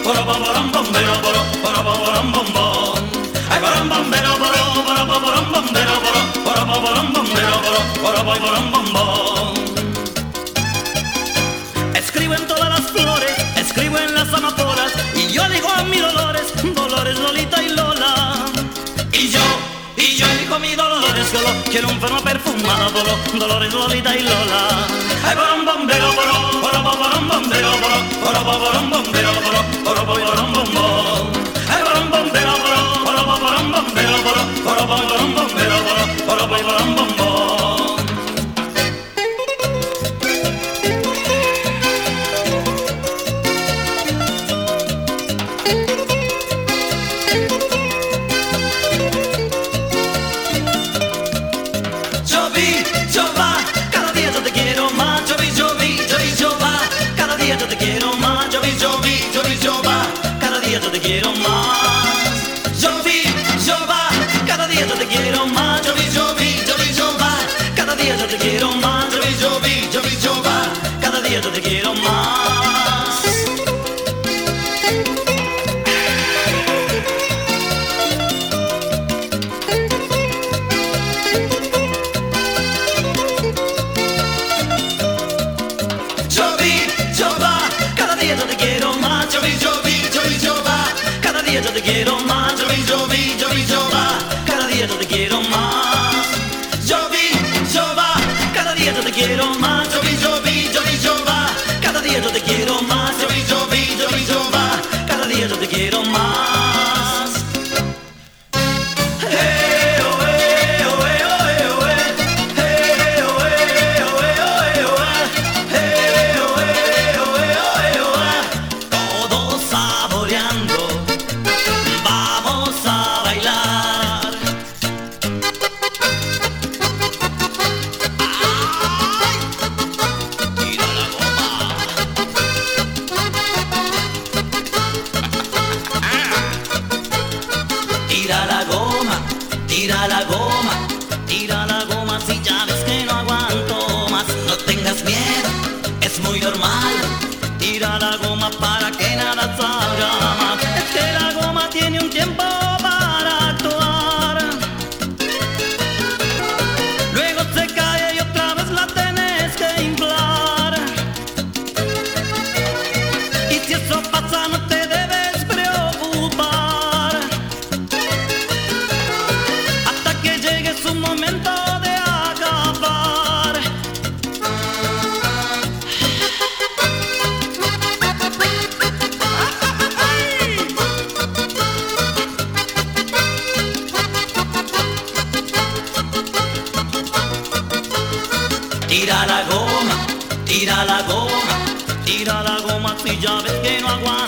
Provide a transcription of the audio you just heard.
para param bombero, para param bombón. Ay, param bombero, para param bombero, para param bombero, para param bombón. Escribo en todas las flores, escribo en las amapolas, y yo elijo a mi Dolores, Dolores, Lolita y Lola. Y yo elijo a mi Dolores, solo quiero un perro perfumado, Dolores, Lolita y Lola. Ay, param bombero, para param bombero, para param bombero, para param bombón. Ay, param bombero, para param bombero, para param bombero, para param bombón. Yo te quiero más. Yo va, cada día yo te quiero más. Yo va, cada día yo te quiero más. Yo va, cada día yo te quiero más. Yo va, cada día yo te quiero más. Yo va, cada día yo te quiero más. Yo va, cada día yo te quiero más. Yo va, cada día yo te quiero más. Yo va, cada día yo te quiero más. Yo va, cada día yo te quiero más. Hey, oh, hey, oh, hey, oh, hey, oh, hey, oh, hey, oh, hey, oh, hey, oh, hey, oh, hey, oh, hey, oh, hey, oh, todos saboreando, vamos a bailar. ¡Ay! Tira la goma. Tira la goma, tira la goma, tira la goma si ya ves que no aguanto más. No tengas miedo, es muy normal. Tira la goma para que nada salga más. Es que la goma tiene un tiempo para actuar. Luego se cae y otra vez la tenés que inflar. Y si eso pasa no te debes preocupar, hasta que llegue su momento de acabar. Tira la goma, tira la goma, tira la goma si ya ves que no aguanta.